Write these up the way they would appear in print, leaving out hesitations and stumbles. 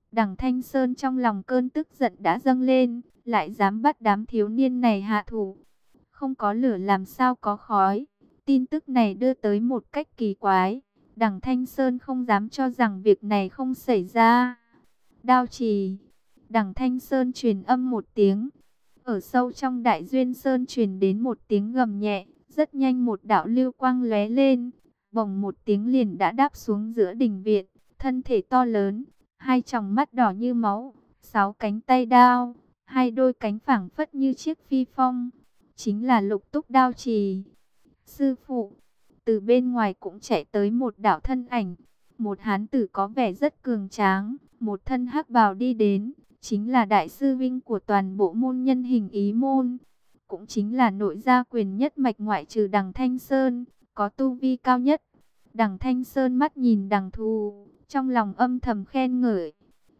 Đằng Thanh Sơn trong lòng cơn tức giận đã dâng lên, lại dám bắt đám thiếu niên này hạ thủ. Không có lửa làm sao có khói. Tin tức này đưa tới một cách kỳ quái. Đằng Thanh Sơn không dám cho rằng việc này không xảy ra. Đao trì. Đằng Thanh Sơn truyền âm một tiếng. Ở sâu trong Đại Duyên Sơn truyền đến một tiếng gầm nhẹ. Rất nhanh một đạo lưu quang lóe lên. Bồng một tiếng liền đã đáp xuống giữa đình viện. Thân thể to lớn, hai tròng mắt đỏ như máu, sáu cánh tay đao, hai đôi cánh phảng phất như chiếc phi phong. Chính là Lục Túc Đao Trì. Sư phụ, từ bên ngoài cũng chạy tới một đạo thân ảnh. Một hán tử có vẻ rất cường tráng, một thân hắc bào đi đến. Chính là đại sư vinh của toàn bộ môn nhân Hình Ý môn. Cũng chính là nội gia quyền nhất mạch ngoại trừ Đằng Thanh Sơn, có tu vi cao nhất. Đằng Thanh Sơn mắt nhìn Đằng Thù, trong lòng âm thầm khen ngợi.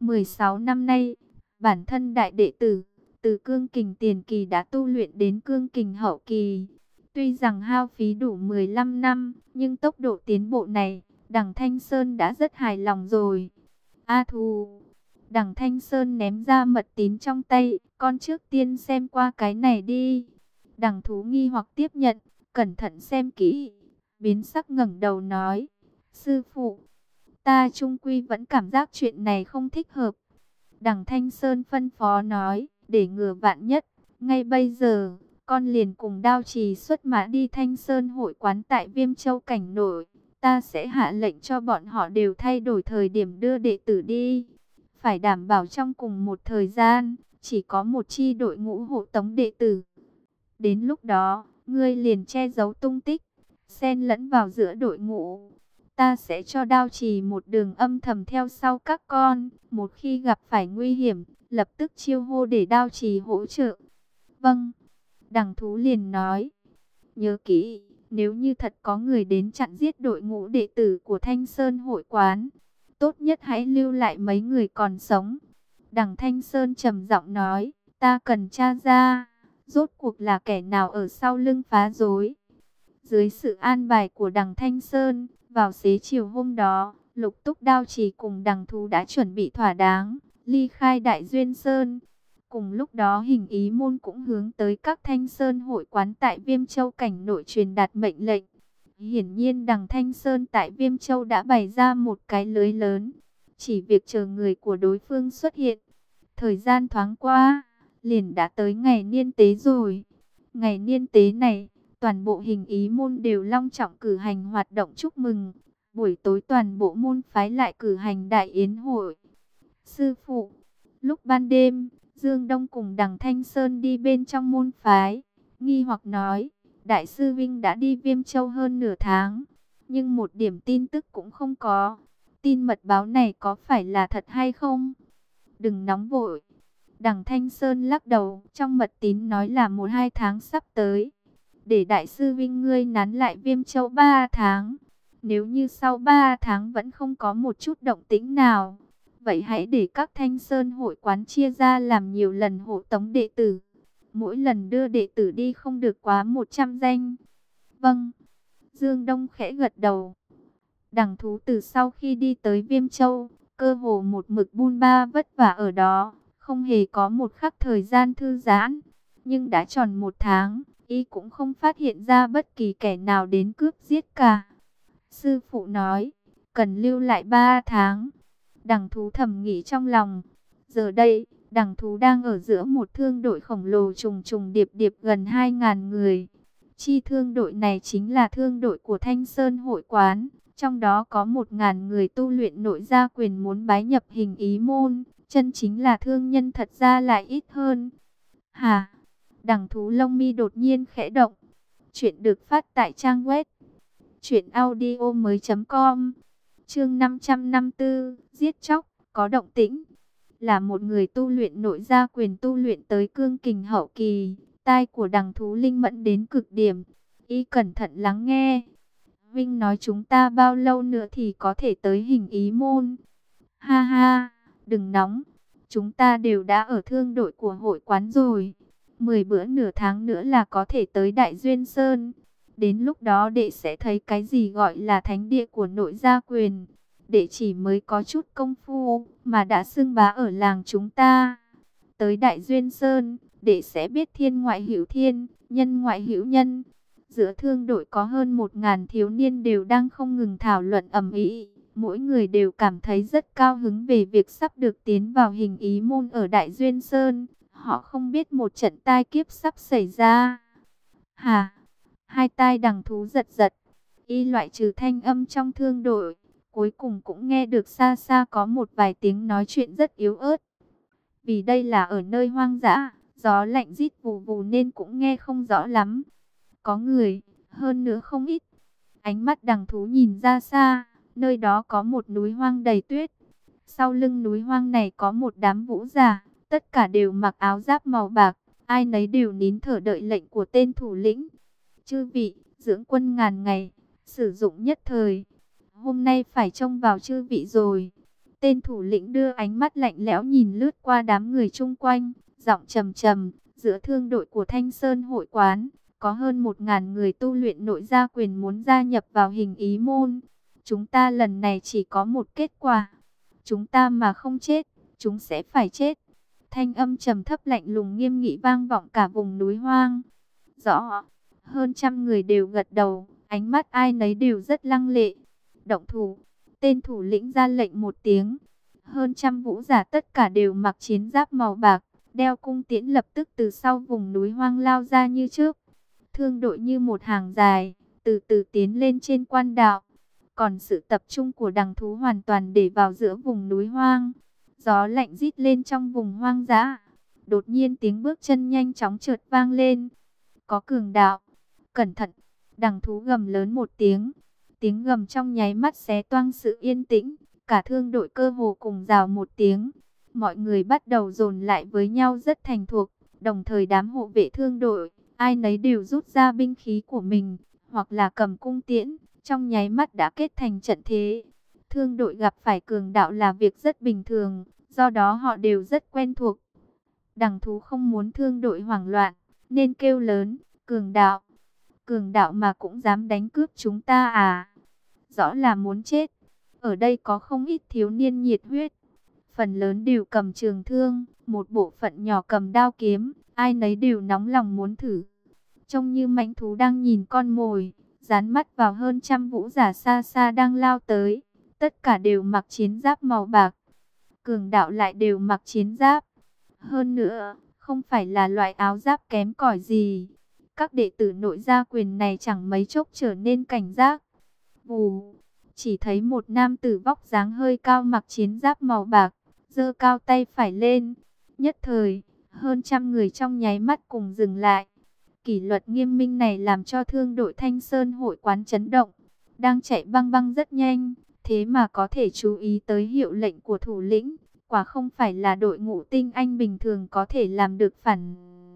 16 năm nay, bản thân đại đệ tử, từ cương kình tiền kỳ đã tu luyện đến cương kình hậu kỳ. Tuy rằng hao phí đủ 15 năm, nhưng tốc độ tiến bộ này, Đằng Thanh Sơn đã rất hài lòng rồi. A Thù, Đằng Thanh Sơn ném ra mật tín trong tay, con trước tiên xem qua cái này đi. Đằng Thú nghi hoặc tiếp nhận, cẩn thận xem kỹ, biến sắc ngẩng đầu nói, sư phụ, ta chung quy vẫn cảm giác chuyện này không thích hợp. Đằng Thanh Sơn phân phó nói, để ngừa vạn nhất, ngay bây giờ, con liền cùng Đao Trì xuất mã đi Thanh Sơn hội quán tại Viêm Châu cảnh nội. Ta sẽ hạ lệnh cho bọn họ đều thay đổi thời điểm đưa đệ tử đi. Phải đảm bảo trong cùng một thời gian, chỉ có một chi đội ngũ hộ tống đệ tử. Đến lúc đó, ngươi liền che giấu tung tích, xen lẫn vào giữa đội ngũ. Ta sẽ cho Đao Trì một đường âm thầm theo sau các con. Một khi gặp phải nguy hiểm, lập tức chiêu hô để Đao Trì hỗ trợ. Vâng, Đằng Thú liền nói. Nhớ kỹ, nếu như thật có người đến chặn giết đội ngũ đệ tử của Thanh Sơn hội quán, tốt nhất hãy lưu lại mấy người còn sống. Đằng Thanh Sơn trầm giọng nói, ta cần tra ra, rốt cuộc là kẻ nào ở sau lưng phá rối. Dưới sự an bài của Đằng Thanh Sơn, vào xế chiều hôm đó, Lục Túc Đao Trì cùng Đằng Thú đã chuẩn bị thỏa đáng, ly khai Đại Duyên Sơn. Cùng lúc đó Hình Ý môn cũng hướng tới các Thanh Sơn hội quán tại Viêm Châu cảnh nội truyền đạt mệnh lệnh. Hiển nhiên Đằng Thanh Sơn tại Viêm Châu đã bày ra một cái lưới lớn, chỉ việc chờ người của đối phương xuất hiện. Thời gian thoáng qua, liền đã tới ngày niên tế rồi. Ngày niên tế này, toàn bộ Hình Ý môn đều long trọng cử hành hoạt động chúc mừng. Buổi tối toàn bộ môn phái lại cử hành đại yến hội. Sư phụ, lúc ban đêm, Dương Đông cùng Đằng Thanh Sơn đi bên trong môn phái, nghi hoặc nói, Đại sư Vinh đã đi Viêm Châu hơn nửa tháng, nhưng một điểm tin tức cũng không có. Tin mật báo này có phải là thật hay không? Đừng nóng vội. Đằng Thanh Sơn lắc đầu, trong mật tín nói là 1-2 tháng sắp tới. Để Đại sư Vinh ngươi nán lại Viêm Châu 3 tháng. Nếu như sau 3 tháng vẫn không có một chút động tĩnh nào, vậy hãy để các Thanh Sơn hội quán chia ra làm nhiều lần hộ tống đệ tử. Mỗi lần đưa đệ tử đi không được quá 100 danh. Vâng. Dương Đông khẽ gật đầu. Đằng Thú từ sau khi đi tới Viêm Châu, cơ hồ một mực bôn ba vất vả ở đó, không hề có một khắc thời gian thư giãn. Nhưng đã tròn 1 tháng, y cũng không phát hiện ra bất kỳ kẻ nào đến cướp giết cả. Sư phụ nói, cần lưu lại 3 tháng. Đằng Thú thầm nghĩ trong lòng. Giờ đây, Đằng Thú đang ở giữa một thương đội khổng lồ trùng trùng điệp điệp gần 2.000 người. Chi thương đội này chính là thương đội của Thanh Sơn hội quán. Trong đó có 1.000 người tu luyện nội gia quyền muốn bái nhập Hình Ý môn. Chân chính là thương nhân thật ra lại ít hơn. Hả? Đằng Thú lông mi đột nhiên khẽ động. Chuyện được phát tại trang web truyệnaudiomoi.com. Chương 554, giết chóc, có động tĩnh. Là một người tu luyện nội gia quyền tu luyện tới cương kình hậu kỳ, tai của Đằng Thú linh mẫn đến cực điểm. Y cẩn thận lắng nghe. Vinh nói chúng ta bao lâu nữa thì có thể tới Hình Ý môn? Ha ha, đừng nóng. Chúng ta đều đã ở thương đội của hội quán rồi. 10 bữa nửa tháng nữa là có thể tới Đại Duyên Sơn. Đến lúc đó đệ sẽ thấy cái gì gọi là thánh địa của nội gia quyền. đệ chỉ mới có chút công phu, mà đã xưng bá ở làng chúng ta. Tới Đại Duyên Sơn, đệ sẽ biết thiên ngoại hữu thiên, nhân ngoại hữu nhân. Giữa thương đội có hơn 1000 thiếu niên đều đang không ngừng thảo luận ầm ĩ. Mỗi người đều cảm thấy rất cao hứng về việc sắp được tiến vào hình ý môn ở Đại Duyên Sơn. Họ không biết một trận tai kiếp sắp xảy ra. Hà, hai tai đằng thú giật giật. Y loại trừ thanh âm trong thương đội, cuối cùng cũng nghe được xa xa có một vài tiếng nói chuyện rất yếu ớt. Vì đây là ở nơi hoang dã, gió lạnh rít vù vù nên cũng nghe không rõ lắm. Có người, hơn nữa không ít. Ánh mắt đằng thú nhìn ra xa, nơi đó có một núi hoang đầy tuyết. Sau lưng núi hoang này có một đám vũ giả, tất cả đều mặc áo giáp màu bạc, ai nấy đều nín thở đợi lệnh của tên thủ lĩnh. Chư vị, dưỡng quân ngàn ngày, sử dụng nhất thời. Hôm nay phải trông vào chư vị rồi. Tên thủ lĩnh đưa ánh mắt lạnh lẽo nhìn lướt qua đám người chung quanh, giọng trầm trầm. Giữa thương đội của Thanh Sơn hội quán, có hơn 1000 người tu luyện nội gia quyền muốn gia nhập vào hình ý môn. Chúng ta lần này chỉ có một kết quả. Chúng ta mà không chết, chúng sẽ phải chết. Thanh âm trầm thấp lạnh lùng nghiêm nghị vang vọng cả vùng núi hoang. Rõ, hơn 100 người đều gật đầu, ánh mắt ai nấy đều rất lăng lệ. Động thủ, tên thủ lĩnh ra lệnh một tiếng. Hơn 100 vũ giả tất cả đều mặc chiến giáp màu bạc, đeo cung tiễn lập tức từ sau vùng núi hoang lao ra như trước. Thương đội như một hàng dài, từ từ tiến lên trên quan đạo. Còn sự tập trung của đằng thú hoàn toàn để vào giữa vùng núi hoang. Gió lạnh rít lên trong vùng hoang dã. Đột nhiên tiếng bước chân nhanh chóng chợt vang lên. Có cường đạo. Cẩn thận. Đằng thú gầm lớn một tiếng. Tiếng gầm trong nháy mắt xé toang sự yên tĩnh. Cả thương đội cơ hồ cùng rào một tiếng. Mọi người bắt đầu dồn lại với nhau rất thành thuộc. Đồng thời đám hộ vệ thương đội, ai nấy đều rút ra binh khí của mình, hoặc là cầm cung tiễn, trong nháy mắt đã kết thành trận thế. Thương đội gặp phải cường đạo là việc rất bình thường, do đó họ đều rất quen thuộc. Đằng thú không muốn thương đội hoảng loạn, nên kêu lớn, cường đạo mà cũng dám đánh cướp chúng ta à? Rõ là muốn chết. Ở đây có không ít thiếu niên nhiệt huyết, phần lớn đều cầm trường thương, một bộ phận nhỏ cầm đao kiếm, ai nấy đều nóng lòng muốn thử. Trông như mãnh thú đang nhìn con mồi, dán mắt vào hơn 100 vũ giả xa xa đang lao tới, tất cả đều mặc chiến giáp màu bạc. Cường đạo lại đều mặc chiến giáp. Hơn nữa, không phải là loại áo giáp kém cỏi gì. Các đệ tử nội gia quyền này chẳng mấy chốc trở nên cảnh giác. Vù, chỉ thấy một nam tử vóc dáng hơi cao mặc chiến giáp màu bạc, giơ cao tay phải lên. Nhất thời, hơn 100 người trong nháy mắt cùng dừng lại. Kỷ luật nghiêm minh này làm cho thương đội Thanh Sơn hội quán chấn động. Đang chạy băng băng rất nhanh, thế mà có thể chú ý tới hiệu lệnh của thủ lĩnh. Quả không phải là đội ngũ tinh anh bình thường có thể làm được phản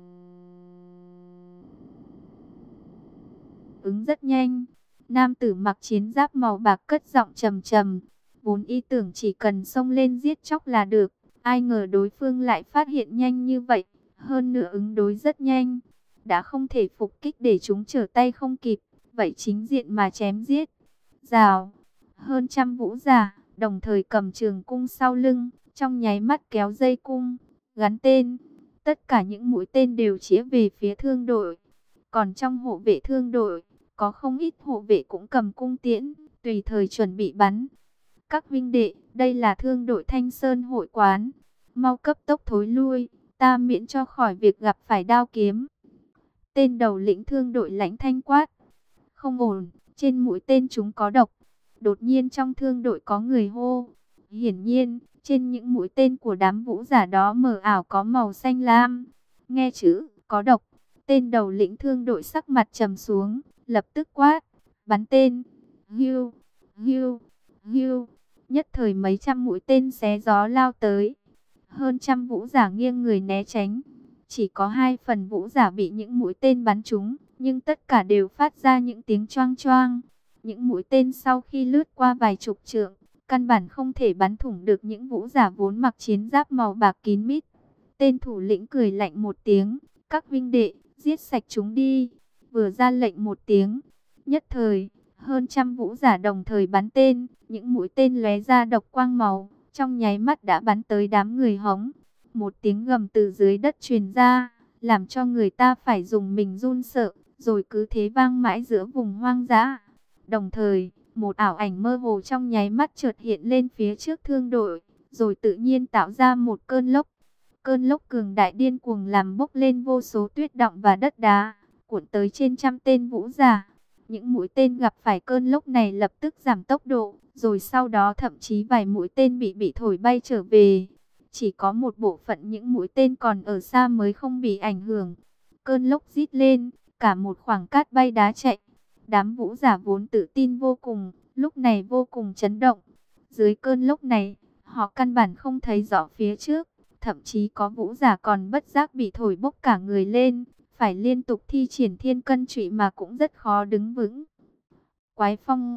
ứng rất nhanh. Nam tử mặc chiến giáp màu bạc cất giọng trầm trầm. Vốn y tưởng chỉ cần xông lên giết chóc là được. Ai ngờ đối phương lại phát hiện nhanh như vậy. Hơn nữa ứng đối rất nhanh. Đã không thể phục kích để chúng trở tay không kịp. Vậy chính diện mà chém giết. Rào. Hơn 100 vũ giả, đồng thời cầm trường cung sau lưng. Trong nháy mắt kéo dây cung, gắn tên. Tất cả những mũi tên đều chĩa về phía thương đội. Còn trong hộ vệ thương đội, có không ít hộ vệ cũng cầm cung tiễn, tùy thời chuẩn bị bắn. Các huynh đệ, đây là thương đội Thanh Sơn hội quán. Mau cấp tốc thối lui, ta miễn cho khỏi việc gặp phải đao kiếm. Tên đầu lĩnh thương đội lãnh thanh quát. Không ổn, trên mũi tên chúng có độc. Đột nhiên trong thương đội có người hô. Hiển nhiên, trên những mũi tên của đám vũ giả đó mờ ảo có màu xanh lam. Nghe chữ, có độc. Tên đầu lĩnh thương đội sắc mặt trầm xuống, lập tức quát. Bắn tên. Hưu, hưu, hưu. Nhất thời mấy trăm mũi tên xé gió lao tới. Hơn 100 vũ giả nghiêng người né tránh. Chỉ có 2 phần vũ giả bị những mũi tên bắn trúng, nhưng tất cả đều phát ra những tiếng choang choang. Những mũi tên sau khi lướt qua vài chục trượng, căn bản không thể bắn thủng được những vũ giả vốn mặc chiến giáp màu bạc kín mít. Tên thủ lĩnh cười lạnh một tiếng, các huynh đệ, giết sạch chúng đi. Vừa ra lệnh một tiếng, nhất thời, hơn 100 vũ giả đồng thời bắn tên, những mũi tên lóe ra độc quang màu, trong nháy mắt đã bắn tới đám người Hống. Một tiếng gầm từ dưới đất truyền ra, làm cho người ta phải dùng mình run sợ, rồi cứ thế vang mãi giữa vùng hoang dã. Đồng thời, một ảo ảnh mơ hồ trong nháy mắt chợt hiện lên phía trước thương đội, rồi tự nhiên tạo ra một cơn lốc. Cơn lốc cường đại điên cuồng làm bốc lên vô số tuyết đọng và đất đá, cuộn tới trên trăm tên vũ giả. Những mũi tên gặp phải cơn lốc này lập tức giảm tốc độ, rồi sau đó thậm chí vài mũi tên bị thổi bay trở về. Chỉ có một bộ phận những mũi tên còn ở xa mới không bị ảnh hưởng. Cơn lốc rít lên, cả một khoảng cát bay đá chạy. Đám vũ giả vốn tự tin vô cùng, lúc này vô cùng chấn động. Dưới cơn lốc này, họ căn bản không thấy rõ phía trước. Thậm chí có vũ giả còn bất giác bị thổi bốc cả người lên, phải liên tục thi triển thiên cân trụy mà cũng rất khó đứng vững. Quái phong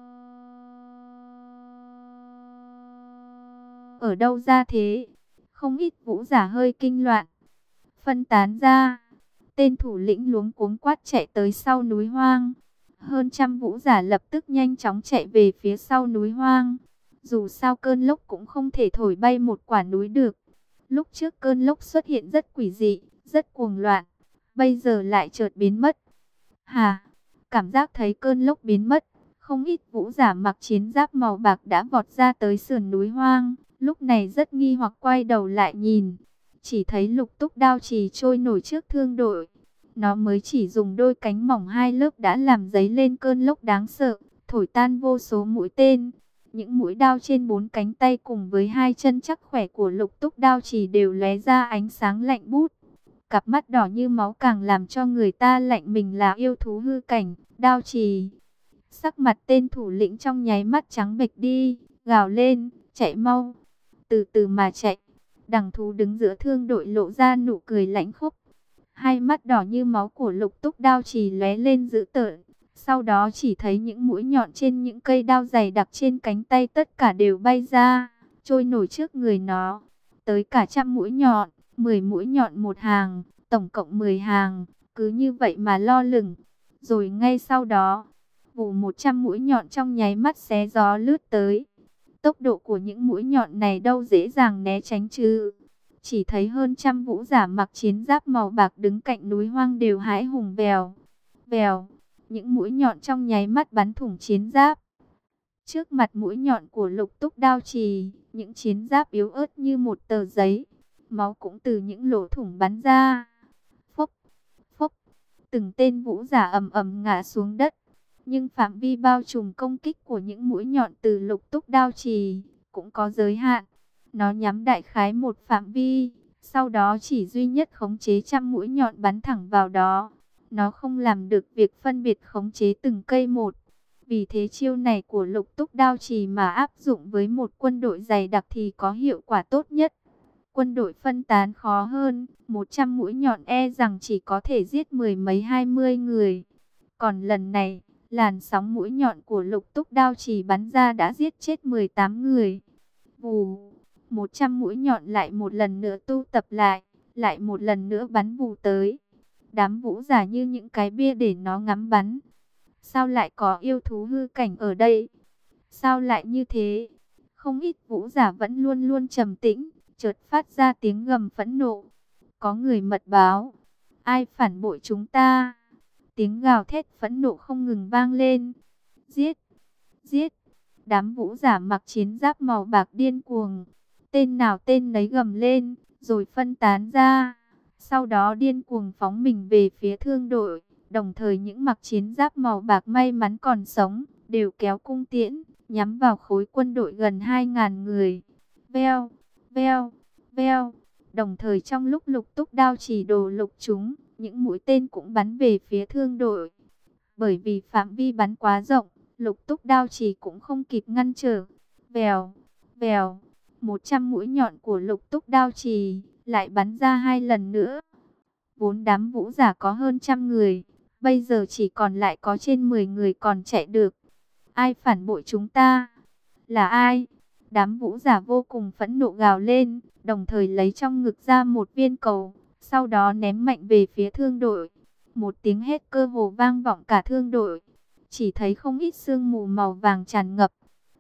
ở đâu ra thế? Không ít vũ giả hơi kinh loạn, phân tán ra. Tên thủ lĩnh luống cuống quát chạy tới sau núi hoang. Hơn trăm vũ giả lập tức nhanh chóng chạy về phía sau núi hoang. Dù sao cơn lốc cũng không thể thổi bay một quả núi được. Lúc trước cơn lốc xuất hiện rất quỷ dị, rất cuồng loạn, bây giờ lại chợt biến mất. Hà, cảm giác thấy cơn lốc biến mất, không ít vũ giả mặc chiến giáp màu bạc đã vọt ra tới sườn núi hoang, lúc này rất nghi hoặc quay đầu lại nhìn, chỉ thấy Lục Túc đao chì trôi nổi trước thương đội. Nó mới chỉ dùng đôi cánh mỏng hai lớp đã làm dấy lên cơn lốc đáng sợ, thổi tan vô số mũi tên. Những mũi đao trên bốn cánh tay cùng với hai chân chắc khỏe của Lục Túc đao chỉ đều lóe ra ánh sáng lạnh bút. Cặp mắt đỏ như máu càng làm cho người ta lạnh mình là yêu thú hư cảnh, đao trì. Sắc mặt tên thủ lĩnh trong nháy mắt trắng bệch đi, gào lên, chạy mau, từ từ mà chạy. Đằng thú đứng giữa thương đội lộ ra nụ cười lãnh khốc. Hai mắt đỏ như máu của Lục Túc đao trì lóe lên dữ tợn. Sau đó chỉ thấy những mũi nhọn trên những cây đao dày đặc trên cánh tay tất cả đều bay ra, trôi nổi trước người nó. Tới cả trăm mũi nhọn, 10 mũi nhọn một hàng, tổng cộng 10 hàng, cứ như vậy mà lo lửng. Rồi ngay sau đó, vụ 100 mũi nhọn trong nháy mắt xé gió lướt tới. Tốc độ của những mũi nhọn này đâu dễ dàng né tránh chứ. Chỉ thấy hơn trăm vũ giả mặc chiến giáp màu bạc đứng cạnh núi hoang đều hãi hùng vèo, vèo. Những mũi nhọn trong nháy mắt bắn thủng chiến giáp. Trước mặt mũi nhọn của Lục Túc đao trì, những chiến giáp yếu ớt như một tờ giấy. Máu cũng từ những lỗ thủng bắn ra. Phốc, phốc, từng tên vũ giả ầm ầm ngã xuống đất. Nhưng phạm vi bao trùm công kích của những mũi nhọn từ Lục Túc đao trì cũng có giới hạn. Nó nhắm đại khái một phạm vi, sau đó chỉ duy nhất khống chế trăm mũi nhọn bắn thẳng vào đó. Nó không làm được việc phân biệt khống chế từng cây một. Vì thế chiêu này của Lục Túc đao trì mà áp dụng với một quân đội dày đặc thì có hiệu quả tốt nhất. Quân đội phân tán khó hơn, 100 mũi nhọn e rằng chỉ có thể giết mười mấy 20 người. Còn lần này, làn sóng mũi nhọn của Lục Túc đao trì bắn ra đã giết chết 18 người. Vù, 100 mũi nhọn lại một lần nữa tu tập lại một lần nữa bắn vù tới. Đám vũ giả như những cái bia để nó ngắm bắn. Sao lại có yêu thú hư cảnh ở đây? Sao lại như thế? Không ít vũ giả vẫn luôn luôn trầm tĩnh, chợt phát ra tiếng gầm phẫn nộ. Có người mật báo. Ai phản bội chúng ta? Tiếng gào thét phẫn nộ không ngừng vang lên. Giết! Giết! Đám vũ giả mặc chiến giáp màu bạc điên cuồng. Tên nào tên nấy gầm lên, rồi phân tán ra. Sau đó điên cuồng phóng mình về phía thương đội. Đồng thời những mặc chiến giáp màu bạc may mắn còn sống, đều kéo cung tiễn, nhắm vào khối quân đội gần 2.000 người. Veo, veo, veo. Đồng thời trong lúc Lục Túc đao chỉ đồ lục chúng, những mũi tên cũng bắn về phía thương đội. Bởi vì phạm vi bắn quá rộng, Lục Túc đao chỉ cũng không kịp ngăn trở. Vèo, vèo, 100 mũi nhọn của Lục Túc đao chỉ lại bắn ra 2 lần nữa. Vốn đám vũ giả có hơn trăm người, bây giờ chỉ còn lại có trên 10 người còn chạy được. Ai phản bội chúng ta? Là ai? Đám vũ giả vô cùng phẫn nộ gào lên, đồng thời lấy trong ngực ra một viên cầu, sau đó ném mạnh về phía thương đội. Một tiếng hét cơ hồ vang vọng cả thương đội. Chỉ thấy không ít sương mù màu vàng tràn ngập.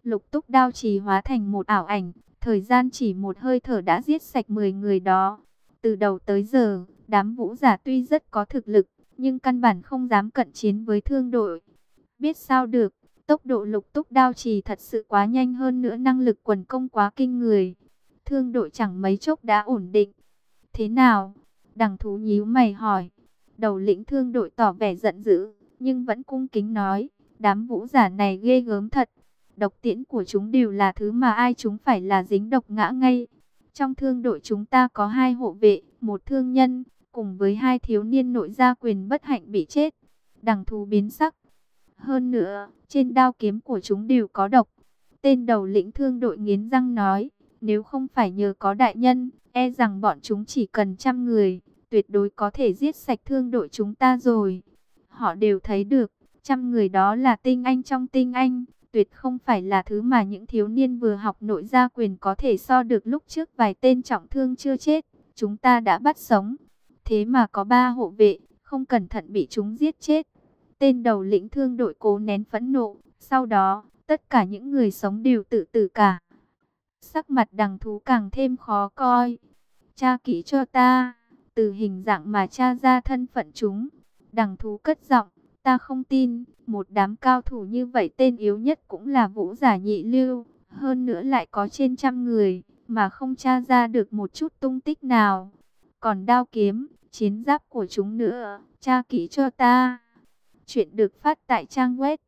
Lục túc đao chỉ hóa thành một ảo ảnh, thời gian chỉ một hơi thở đã giết sạch 10 người đó. Từ đầu tới giờ, đám vũ giả tuy rất có thực lực, nhưng căn bản không dám cận chiến với thương đội. Biết sao được, tốc độ lục túc đao chỉ thật sự quá nhanh, hơn nữa năng lực quần công quá kinh người. Thương đội chẳng mấy chốc đã ổn định. Thế nào? Đằng thú nhíu mày hỏi. Đầu lĩnh thương đội tỏ vẻ giận dữ, nhưng vẫn cung kính nói, đám vũ giả này ghê gớm thật. Độc tiễn của chúng đều là thứ mà ai chúng phải là dính độc ngã ngay. Trong thương đội chúng ta có 2 hộ vệ, một thương nhân, cùng với 2 thiếu niên nội gia quyền bất hạnh bị chết. Đằng thú biến sắc. Hơn nữa, trên đao kiếm của chúng đều có độc. Tên đầu lĩnh thương đội nghiến răng nói, nếu không phải nhờ có đại nhân, e rằng bọn chúng chỉ cần 100 người, tuyệt đối có thể giết sạch thương đội chúng ta rồi. Họ đều thấy được, 100 người đó là tinh anh trong tinh anh, tuyệt không phải là thứ mà những thiếu niên vừa học nội gia quyền có thể so được. Lúc trước vài tên trọng thương chưa chết, chúng ta đã bắt sống. Thế mà có 3 hộ vệ, không cẩn thận bị chúng giết chết. Tên đầu lĩnh thương đội cố nén phẫn nộ, sau đó, tất cả những người sống đều tự tử cả. Sắc mặt đằng thú càng thêm khó coi. Tra kỹ cho ta, từ hình dạng mà tra ra thân phận chúng. Đằng thú cất giọng, ta không tin, một đám cao thủ như vậy tên yếu nhất cũng là vũ giả nhị lưu. Hơn nữa lại có trên 100 người, mà không tra ra được một chút tung tích nào. Còn đao kiếm, chiến giáp của chúng nữa, tra kỹ cho ta. Chuyện được phát tại trang web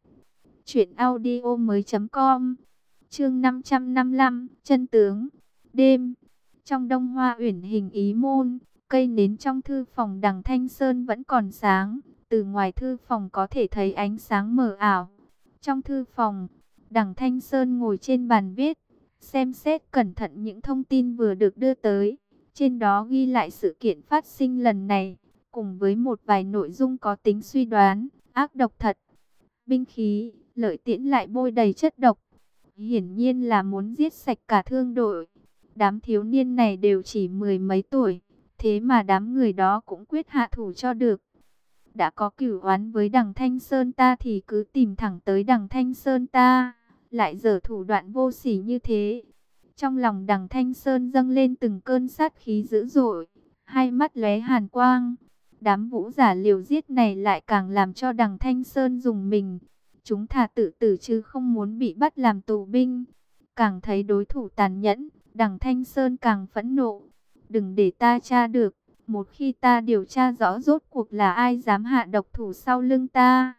truyệnaudiomoi.com. Chương 555, chân tướng. Đêm, trong Đông Hoa Uyển Hình Ý môn, cây nến trong thư phòng Đằng Thanh Sơn vẫn còn sáng, từ ngoài thư phòng có thể thấy ánh sáng mờ ảo. Trong thư phòng, Đằng Thanh Sơn ngồi trên bàn viết, xem xét cẩn thận những thông tin vừa được đưa tới. Trên đó ghi lại sự kiện phát sinh lần này, cùng với một vài nội dung có tính suy đoán, ác độc thật. Binh khí, lợi tiễn lại bôi đầy chất độc. Hiển nhiên là muốn giết sạch cả thương đội. Đám thiếu niên này đều chỉ 10 mấy tuổi, thế mà đám người đó cũng quyết hạ thủ cho được. Đã có cửu oán với Đằng Thanh Sơn ta thì cứ tìm thẳng tới Đằng Thanh Sơn ta, lại giở thủ đoạn vô sỉ như thế. Trong lòng Đằng Thanh Sơn dâng lên từng cơn sát khí dữ dội, hai mắt lóe hàn quang. Đám vũ giả liều giết này lại càng làm cho Đằng Thanh Sơn rùng mình. Chúng thà tự tử chứ không muốn bị bắt làm tù binh. Càng thấy đối thủ tàn nhẫn, Đằng Thanh Sơn càng phẫn nộ. Đừng để ta tra được, một khi ta điều tra rõ rốt cuộc là ai dám hạ độc thủ sau lưng ta.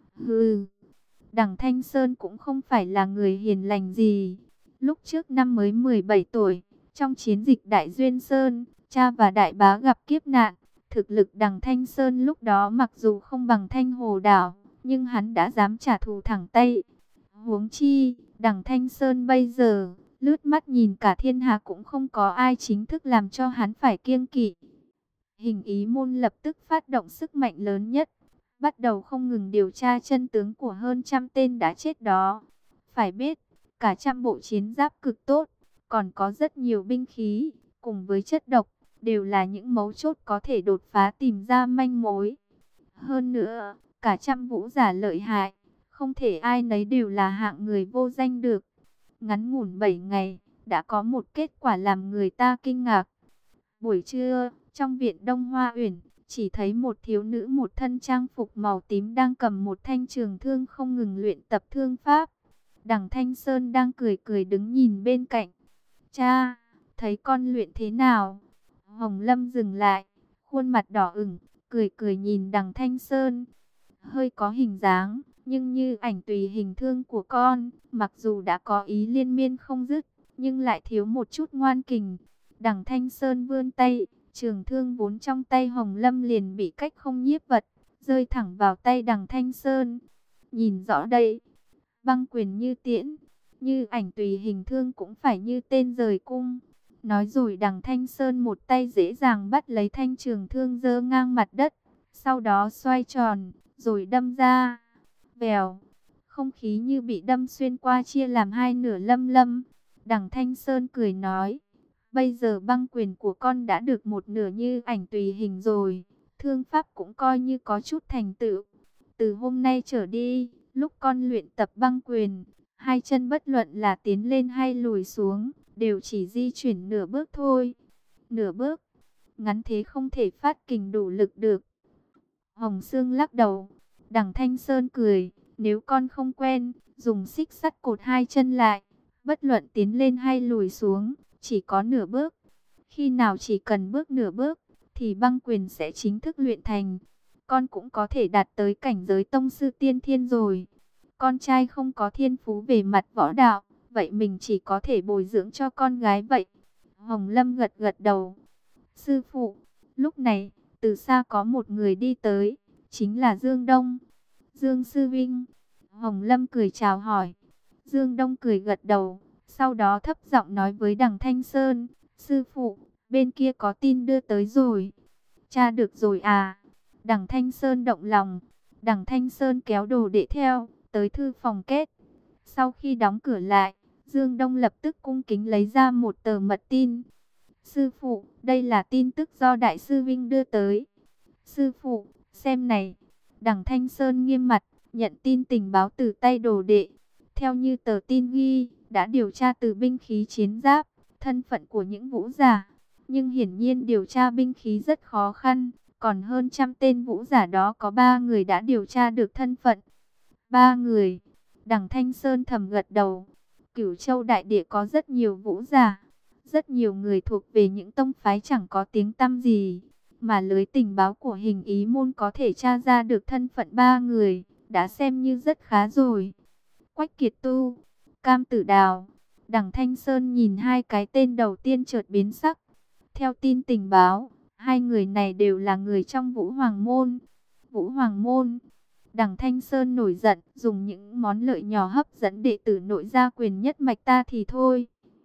Hừ, Đằng Thanh Sơn cũng không phải là người hiền lành gì. Lúc trước năm mới 17 tuổi, trong chiến dịch Đại Duyên Sơn, cha và đại bá gặp kiếp nạn. Thực lực Đằng Thanh Sơn lúc đó mặc dù không bằng Thanh Hồ Đảo, nhưng hắn đã dám trả thù thẳng tay. Huống chi, Đằng Thanh Sơn bây giờ, lướt mắt nhìn cả thiên hạ cũng không có ai chính thức làm cho hắn phải kiêng kỵ. Hình Ý môn lập tức phát động sức mạnh lớn nhất, bắt đầu không ngừng điều tra chân tướng của hơn 100 tên đã chết đó. Phải biết, cả 100 bộ chiến giáp cực tốt, còn có rất nhiều binh khí, cùng với chất độc, đều là những mấu chốt có thể đột phá tìm ra manh mối. Hơn nữa, cả 100 vũ giả lợi hại, không thể ai nấy đều là hạng người vô danh được. Ngắn ngủn 7 ngày, đã có một kết quả làm người ta kinh ngạc. Buổi trưa, trong viện Đông Hoa Uyển, chỉ thấy một thiếu nữ một thân trang phục màu tím đang cầm một thanh trường thương không ngừng luyện tập thương pháp. Đằng Thanh Sơn đang cười cười đứng nhìn bên cạnh. Cha, thấy con luyện thế nào? Hồng Lâm dừng lại, khuôn mặt đỏ ửng, cười cười nhìn Đằng Thanh Sơn. Hơi có hình dáng, nhưng như ảnh tùy hình thương của con, mặc dù đã có ý liên miên không dứt, nhưng lại thiếu một chút ngoan kình. Đằng Thanh Sơn vươn tay, trường thương vốn trong tay Hồng Lâm liền bị cách không nhiếp vật, rơi thẳng vào tay Đằng Thanh Sơn. Nhìn rõ đây, băng quyền như tiễn, như ảnh tùy hình thương cũng phải như tên rời cung. Nói rồi Đằng Thanh Sơn một tay dễ dàng bắt lấy thanh trường thương giơ ngang mặt đất, sau đó xoay tròn, rồi đâm ra. Vèo, không khí như bị đâm xuyên qua chia làm hai nửa. Lâm Lâm, Đằng Thanh Sơn cười nói, bây giờ băng quyền của con đã được một nửa như ảnh tùy hình rồi, thương pháp cũng coi như có chút thành tựu. Từ hôm nay trở đi, lúc con luyện tập băng quyền, Hai chân bất luận là tiến lên hay lùi xuống, đều chỉ di chuyển nửa bước thôi. Nửa bước, ngắn thế không thể phát kình đủ lực được. Hồng Sương lắc đầu. Đằng Thanh Sơn cười, nếu con không quen, dùng xích sắt cột hai chân lại, bất luận tiến lên hay lùi xuống, chỉ có nửa bước. Khi nào chỉ cần bước nửa bước, thì băng quyền sẽ chính thức luyện thành. Con cũng có thể đạt tới cảnh giới tông sư tiên thiên rồi. Con trai không có thiên phú về mặt võ đạo, vậy mình chỉ có thể bồi dưỡng cho con gái vậy. Hồng Lâm gật gật đầu. Sư phụ, lúc này, từ xa có một người đi tới, chính là Dương Đông. Dương Sư Vinh. Hồng Lâm cười chào hỏi. Dương Đông cười gật đầu, sau đó thấp giọng nói với Đằng Thanh Sơn, sư phụ, bên kia có tin đưa tới rồi. Tra được rồi à? Đằng Thanh Sơn động lòng. Đằng Thanh Sơn kéo đồ đệ theo, tới thư phòng kết. Sau khi đóng cửa lại, Dương Đông lập tức cung kính lấy ra một tờ mật tin. Sư phụ, đây là tin tức do Đại sư Vinh đưa tới. Sư phụ, xem này. Đằng Thanh Sơn nghiêm mặt, nhận tin tình báo từ tay đồ đệ. Theo như tờ tin ghi, đã điều tra từ binh khí chiến giáp, thân phận của những vũ giả. Nhưng hiển nhiên điều tra binh khí rất khó khăn. Còn hơn trăm tên vũ giả đó có 3 người đã điều tra được thân phận. 3 người. Đằng Thanh Sơn thầm gật đầu. Cửu Châu Đại Địa có rất nhiều vũ giả. Rất nhiều người thuộc về những tông phái chẳng có tiếng tăm gì. Mà lưới tình báo của Hình Ý Môn có thể tra ra được thân phận 3 người. Đã xem như rất khá rồi. Quách Kiệt Tu, Cam Tử Đào. Đằng Thanh Sơn nhìn hai cái tên đầu tiên chợt biến sắc. Theo tin tình báo, hai người này đều là người trong Vũ Hoàng Môn. Vũ Hoàng Môn. Đằng Thanh Sơn nổi giận, dùng những món lợi nhỏ hấp dẫn đệ tử nội gia quyền nhất mạch ta thì thôi.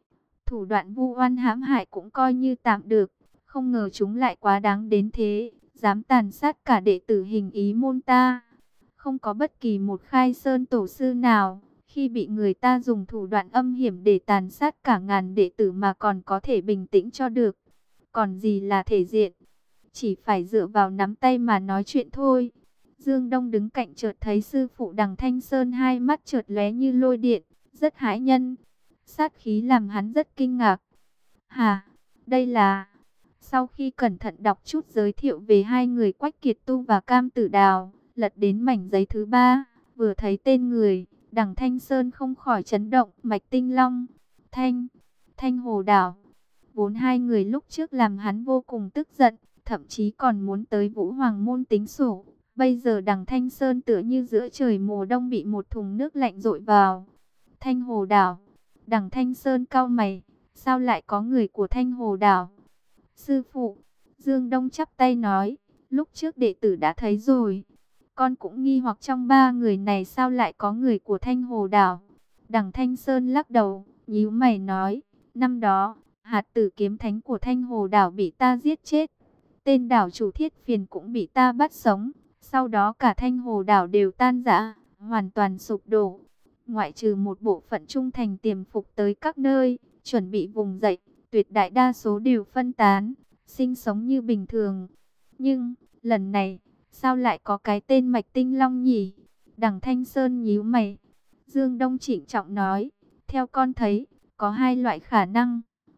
Thủ đoạn vu oan hãm hại cũng coi như tạm được, không ngờ chúng lại quá đáng đến thế, dám tàn sát cả đệ tử Hình Ý Môn ta. Không có bất kỳ một khai sơn tổ sư nào, khi bị người ta dùng thủ đoạn âm hiểm để tàn sát cả ngàn đệ tử mà còn có thể bình tĩnh cho được. Còn gì là thể diện, chỉ phải dựa vào nắm tay mà nói chuyện thôi. Dương Đông đứng cạnh chợt thấy sư phụ Đằng Thanh Sơn hai mắt chợt lóe như lôi điện, rất hãi nhân. Sát khí làm hắn rất kinh ngạc. Hà, đây là... Sau khi cẩn thận đọc chút giới thiệu về hai người Quách Kiệt Tu và Cam Tử Đào, lật đến mảnh giấy thứ 3, vừa thấy tên người, Đằng Thanh Sơn không khỏi chấn động. Mạch Tinh Long, Thanh Hồ Đảo. Vốn hai người lúc trước làm hắn vô cùng tức giận, thậm chí còn muốn tới Vũ Hoàng Môn tính sổ. Bây giờ Đằng Thanh Sơn tựa như giữa trời mùa đông bị một thùng nước lạnh dội vào. Thanh Hồ Đảo. Đằng Thanh Sơn cau mày, sao lại có người của Thanh Hồ Đảo? Sư phụ, Dương Đông chắp tay nói, lúc trước đệ tử đã thấy rồi. Con cũng nghi hoặc trong 3 người này sao lại có người của Thanh Hồ Đảo. Đằng Thanh Sơn lắc đầu, nhíu mày nói, năm đó, hạt tử kiếm thánh của Thanh Hồ Đảo bị ta giết chết. Tên đảo chủ Thiết Phiền cũng bị ta bắt sống. Sau đó cả Thanh Hồ Đảo đều tan rã, hoàn toàn sụp đổ. Ngoại trừ một bộ phận trung thành tiềm phục tới các nơi, chuẩn bị vùng dậy, tuyệt đại đa số đều phân tán, sinh sống như bình thường. Nhưng, lần này, sao lại có cái tên Mạch Tinh Long nhỉ? Đằng Thanh Sơn nhíu mày. Dương Đông trịnh trọng nói, theo con thấy, có 2 loại khả năng.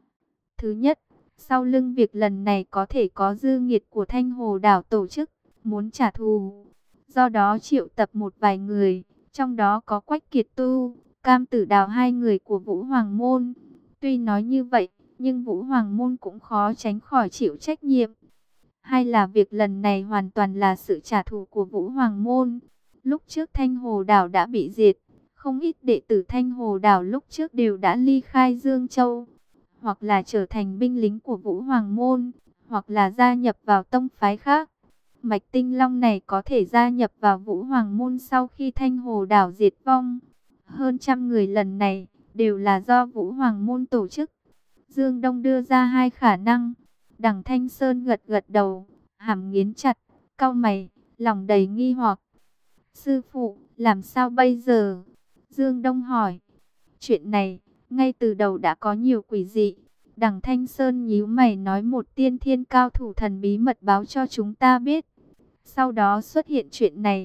Thứ nhất, sau lưng việc lần này có thể có dư nghiệt của Thanh Hồ Đảo tổ chức, muốn trả thù. Do đó triệu tập một vài người, trong đó có Quách Kiệt Tu, Cam Tử Đào, 2 người của Vũ Hoàng Môn. Tuy nói như vậy, nhưng Vũ Hoàng Môn cũng khó tránh khỏi chịu trách nhiệm. Hay là việc lần này hoàn toàn là sự trả thù của Vũ Hoàng Môn. Lúc trước Thanh Hồ Đảo đã bị diệt, không ít đệ tử Thanh Hồ Đảo lúc trước đều đã ly khai Dương Châu, hoặc là trở thành binh lính của Vũ Hoàng Môn, hoặc là gia nhập vào tông phái khác. Mạch Tinh Long này có thể gia nhập vào Vũ Hoàng Môn sau khi Thanh Hồ Đảo diệt vong. Hơn trăm người lần này đều là do Vũ Hoàng Môn tổ chức. Dương Đông đưa ra 2 khả năng. Đằng Thanh Sơn gật gật đầu, hàm nghiến chặt, cau mày, lòng đầy nghi hoặc. Sư phụ, làm sao bây giờ? Dương Đông hỏi. Chuyện này, ngay từ đầu đã có nhiều quỷ dị. Đằng Thanh Sơn nhíu mày nói, một tiên thiên cao thủ thần bí mật báo cho chúng ta biết. Sau đó xuất hiện chuyện này.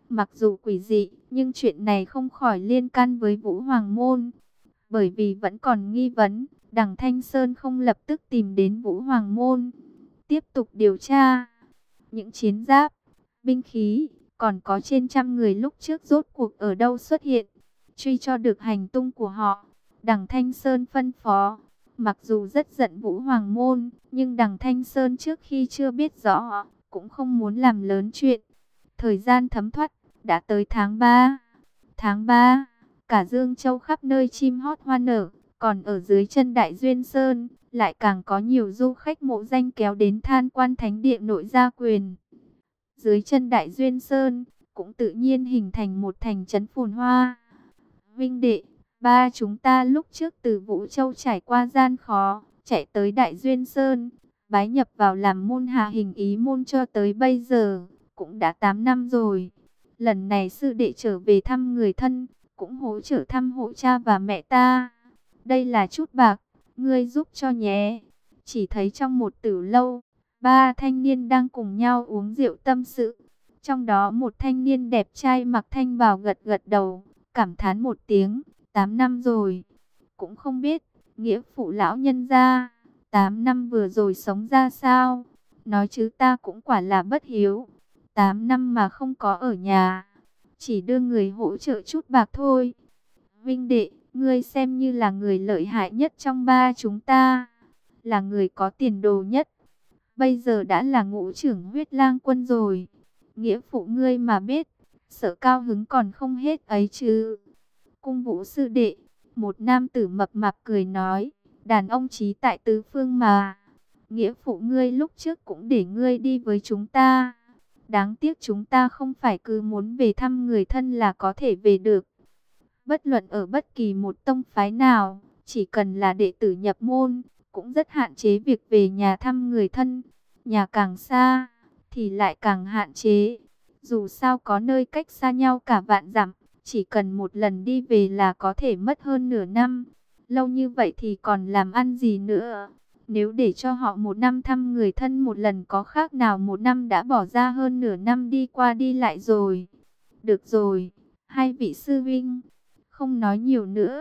Mặc dù quỷ dị, nhưng chuyện này không khỏi liên can với Vũ Hoàng Môn. Bởi vì vẫn còn nghi vấn, Đằng Thanh Sơn không lập tức tìm đến Vũ Hoàng Môn, tiếp tục điều tra. Những chiến giáp, binh khí, còn có trên trăm người lúc trước rốt cuộc ở đâu xuất hiện. Truy cho được hành tung của họ, Đằng Thanh Sơn phân phó. Mặc dù rất giận Vũ Hoàng Môn, nhưng Đằng Thanh Sơn trước khi chưa biết rõ, cũng không muốn làm lớn chuyện. Thời gian thấm thoát, đã tới tháng 3. Tháng 3, cả Dương Châu khắp nơi chim hót hoa nở, còn ở dưới chân Đại Duyên Sơn, lại càng có nhiều du khách mộ danh kéo đến tham quan thánh địa nội gia quyền. Dưới chân Đại Duyên Sơn, cũng tự nhiên hình thành một thành trấn phồn hoa. Vinh đệ, ba chúng ta lúc trước từ Vũ Châu trải qua gian khó, chạy tới Đại Duyên Sơn, bái nhập vào làm môn hạ Hình Ý môn cho tới bây giờ, cũng đã 8 năm rồi. Lần này sư đệ trở về thăm người thân, cũng hỗ trợ thăm hộ cha và mẹ ta. Đây là chút bạc, ngươi giúp cho nhé. Chỉ thấy trong một tử lâu, ba thanh niên đang cùng nhau uống rượu tâm sự. Trong đó một thanh niên đẹp trai mặc thanh bào gật gật đầu, cảm thán một tiếng, 8 năm rồi. Cũng không biết, nghĩa phụ lão nhân gia, 8 năm vừa rồi sống ra sao. Nói chứ ta cũng quả là bất hiếu. 8 năm mà không có ở nhà, chỉ đưa người hỗ trợ chút bạc thôi. Vinh đệ, ngươi xem như là người lợi hại nhất trong ba chúng ta, là người có tiền đồ nhất. Bây giờ đã là ngũ trưởng Huyết Lang Quân rồi. Nghĩa phụ ngươi mà biết, sợ cao hứng còn không hết ấy chứ. Cung Vũ sư đệ, một nam tử mập mạp cười nói, đàn ông trí tại tứ phương mà. Nghĩa phụ ngươi lúc trước cũng để ngươi đi với chúng ta. Đáng tiếc chúng ta không phải cứ muốn về thăm người thân là có thể về được. Bất luận ở bất kỳ một tông phái nào, chỉ cần là đệ tử nhập môn, cũng rất hạn chế việc về nhà thăm người thân. Nhà càng xa, thì lại càng hạn chế. Dù sao có nơi cách xa nhau cả vạn dặm, chỉ cần một lần đi về là có thể mất hơn nửa năm. Lâu như vậy thì còn làm ăn gì nữa? Nếu để cho họ một năm thăm người thân một lần có khác nào một năm đã bỏ ra hơn nửa năm đi qua đi lại rồi. Được rồi, hai vị sư vinh, không nói nhiều nữa.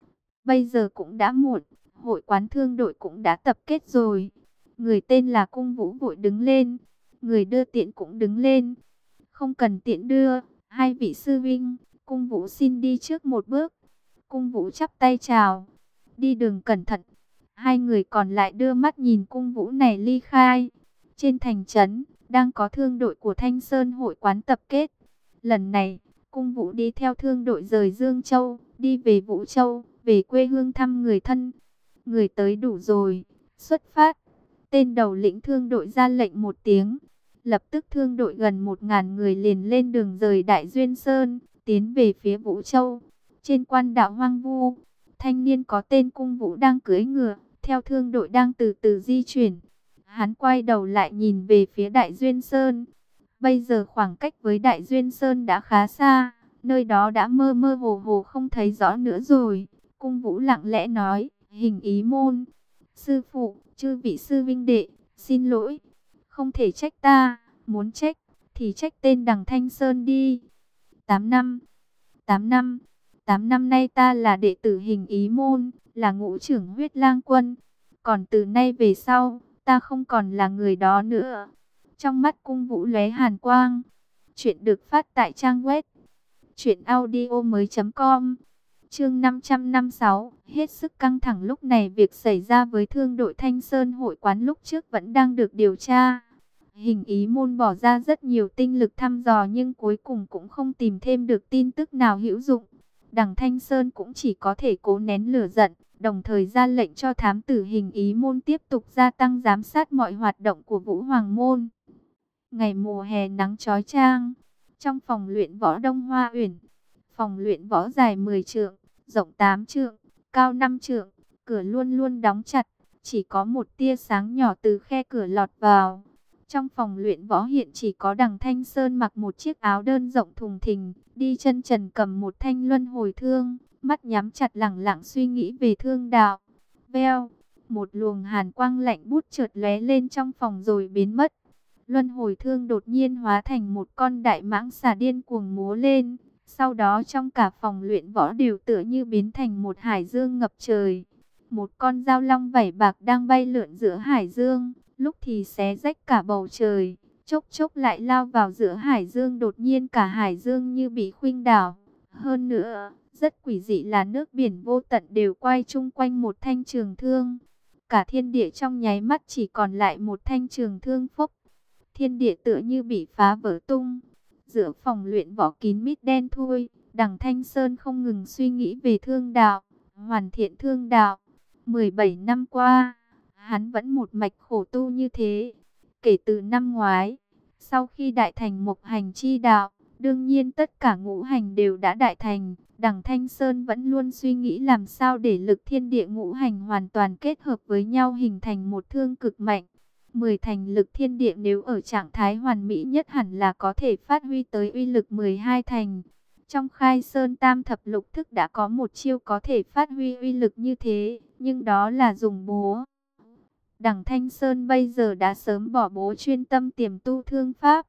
Bây giờ cũng đã muộn, hội quán thương đội cũng đã tập kết rồi. Người tên là Cung Vũ vội đứng lên, người đưa tiễn cũng đứng lên. Không cần tiễn đưa, hai vị sư vinh, Cung Vũ xin đi trước một bước. Cung Vũ chắp tay chào, đi đường cẩn thận. Hai người còn lại đưa mắt nhìn Cung Vũ này ly khai. Trên thành trấn, đang có thương đội của Thanh Sơn hội quán tập kết. Lần này, Cung Vũ đi theo thương đội rời Dương Châu, đi về Vũ Châu, về quê hương thăm người thân. Người tới đủ rồi, xuất phát. Tên đầu lĩnh thương đội ra lệnh một tiếng. Lập tức thương đội gần 1000 người liền lên đường rời Đại Duyên Sơn, tiến về phía Vũ Châu. Trên quan đạo hoang vu, thanh niên có tên Cung Vũ đang cưỡi ngựa, theo thương đội đang từ từ di chuyển. Hắn quay đầu lại nhìn về phía Đại Duyên Sơn. Bây giờ khoảng cách với Đại Duyên Sơn đã khá xa, nơi đó đã mơ mơ hồ hồ không thấy rõ nữa rồi. Cung Vũ lặng lẽ nói, Hình Ý môn, sư phụ, chư vị sư vinh đệ, xin lỗi, không thể trách ta, muốn trách, thì trách tên Đằng Thanh Sơn đi. 8 năm, 8 năm, 8 năm nay ta là đệ tử Hình Ý môn, là ngũ trưởng Huyết Lang Quân, còn từ nay về sau, ta không còn là người đó nữa. Trong mắt Cung Vũ lóe hàn quang. Chuyện được phát tại trang web truyệnaudiomoi.com. Chương 556, hết sức căng thẳng. Lúc này việc xảy ra với thương đội Thanh Sơn hội quán lúc trước vẫn đang được điều tra. Hình Ý môn bỏ ra rất nhiều tinh lực thăm dò nhưng cuối cùng cũng không tìm thêm được tin tức nào hữu dụng. Đằng Thanh Sơn cũng chỉ có thể cố nén lửa giận, đồng thời ra lệnh cho thám tử Hình Ý môn tiếp tục gia tăng giám sát mọi hoạt động của Vũ Hoàng môn. Ngày mùa hè nắng chói chang, trong phòng luyện võ Đông Hoa Uyển, phòng luyện võ dài 10 trượng, rộng 8 trượng, cao 5 trượng, cửa luôn luôn đóng chặt, chỉ có một tia sáng nhỏ từ khe cửa lọt vào. Trong phòng luyện võ hiện chỉ có Đằng Thanh Sơn mặc một chiếc áo đơn rộng thùng thình, đi chân trần cầm một thanh luân hồi thương, mắt nhắm chặt lẳng lặng suy nghĩ về thương đạo. Veo, một luồng hàn quang lạnh bút chợt lóe lên trong phòng rồi biến mất. Luân hồi thương đột nhiên hóa thành một con đại mãng xà điên cuồng múa lên. Sau đó trong cả phòng luyện võ đều tựa như biến thành một hải dương ngập trời. Một con dao long vảy bạc đang bay lượn giữa hải dương, lúc thì xé rách cả bầu trời, chốc chốc lại lao vào giữa hải dương. Đột nhiên cả hải dương như bị khuynh đảo. Hơn nữa, rất quỷ dị là nước biển vô tận đều quay chung quanh một thanh trường thương. Cả thiên địa trong nháy mắt chỉ còn lại một thanh trường thương phốc. Thiên địa tựa như bị phá vỡ tung. Giữa phòng luyện võ kín mít đen thui, Đằng Thanh Sơn không ngừng suy nghĩ về thương đạo, hoàn thiện thương đạo. 17 năm qua, hắn vẫn một mạch khổ tu như thế. Kể từ năm ngoái, sau khi đại thành mục hành chi đạo, đương nhiên tất cả ngũ hành đều đã đại thành. Đằng Thanh Sơn vẫn luôn suy nghĩ làm sao để lực thiên địa ngũ hành hoàn toàn kết hợp với nhau hình thành một thương cực mạnh. 10 thành lực thiên địa nếu ở trạng thái hoàn mỹ nhất hẳn là có thể phát huy tới uy lực 12 thành. Trong Khai Sơn Tam Thập Lục Thức đã có một chiêu có thể phát huy uy lực như thế, nhưng đó là dùng búa. Đằng Thanh Sơn bây giờ đã sớm bỏ bố chuyên tâm tiềm tu thương pháp.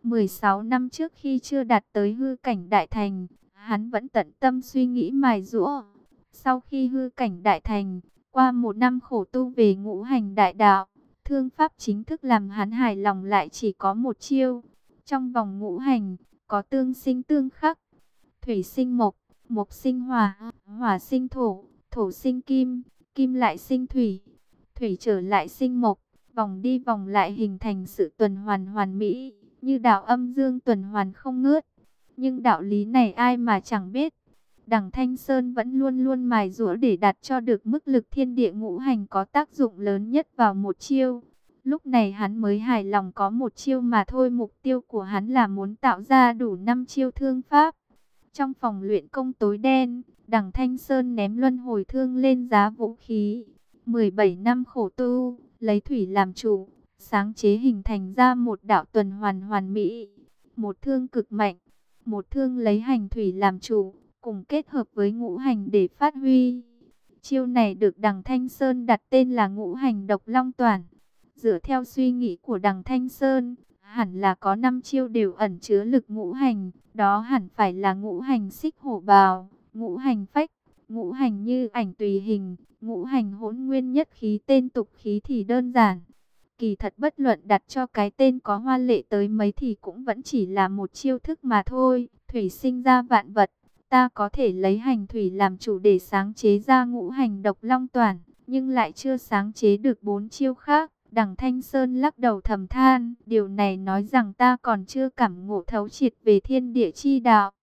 16 năm trước khi chưa đạt tới hư cảnh đại thành, hắn vẫn tận tâm suy nghĩ mài giũa. Sau khi hư cảnh đại thành, qua một năm khổ tu về ngũ hành đại đạo, thương pháp chính thức làm hắn hài lòng lại chỉ có một chiêu. Trong vòng ngũ hành, có tương sinh tương khắc. Thủy sinh mộc, mộc sinh hỏa, hỏa sinh thổ, thổ sinh kim, kim lại sinh thủy, thủy trở lại sinh mộc, vòng đi vòng lại hình thành sự tuần hoàn hoàn mỹ, như đạo âm dương tuần hoàn không ngớt. Nhưng đạo lý này ai mà chẳng biết. Đằng Thanh Sơn vẫn luôn luôn mài giũa để đạt cho được mức lực thiên địa ngũ hành có tác dụng lớn nhất vào một chiêu. Lúc này hắn mới hài lòng có một chiêu mà thôi. Mục tiêu của hắn là muốn tạo ra đủ 5 chiêu thương pháp. Trong phòng luyện công tối đen, Đằng Thanh Sơn ném luân hồi thương lên giá vũ khí. 17 năm khổ tu, lấy thủy làm chủ, sáng chế hình thành ra một đạo tuần hoàn hoàn mỹ. Một thương cực mạnh, một thương lấy hành thủy làm chủ, cùng kết hợp với ngũ hành để phát huy. Chiêu này được Đằng Thanh Sơn đặt tên là ngũ hành độc long toản. Dựa theo suy nghĩ của Đằng Thanh Sơn, hẳn là có 5 chiêu đều ẩn chứa lực ngũ hành. Đó hẳn phải là ngũ hành xích hổ bào, ngũ hành phách, ngũ hành như ảnh tùy hình, ngũ hành hỗn nguyên nhất khí. Tên tục khí thì đơn giản. Kỳ thật bất luận đặt cho cái tên có hoa lệ tới mấy thì cũng vẫn chỉ là một chiêu thức mà thôi. Thủy sinh ra vạn vật. Ta có thể lấy hành thủy làm chủ để sáng chế ra ngũ hành độc long toản, nhưng lại chưa sáng chế được 4 chiêu khác. Đằng Thanh Sơn lắc đầu thầm than, điều này nói rằng ta còn chưa cảm ngộ thấu triệt về thiên địa chi đạo.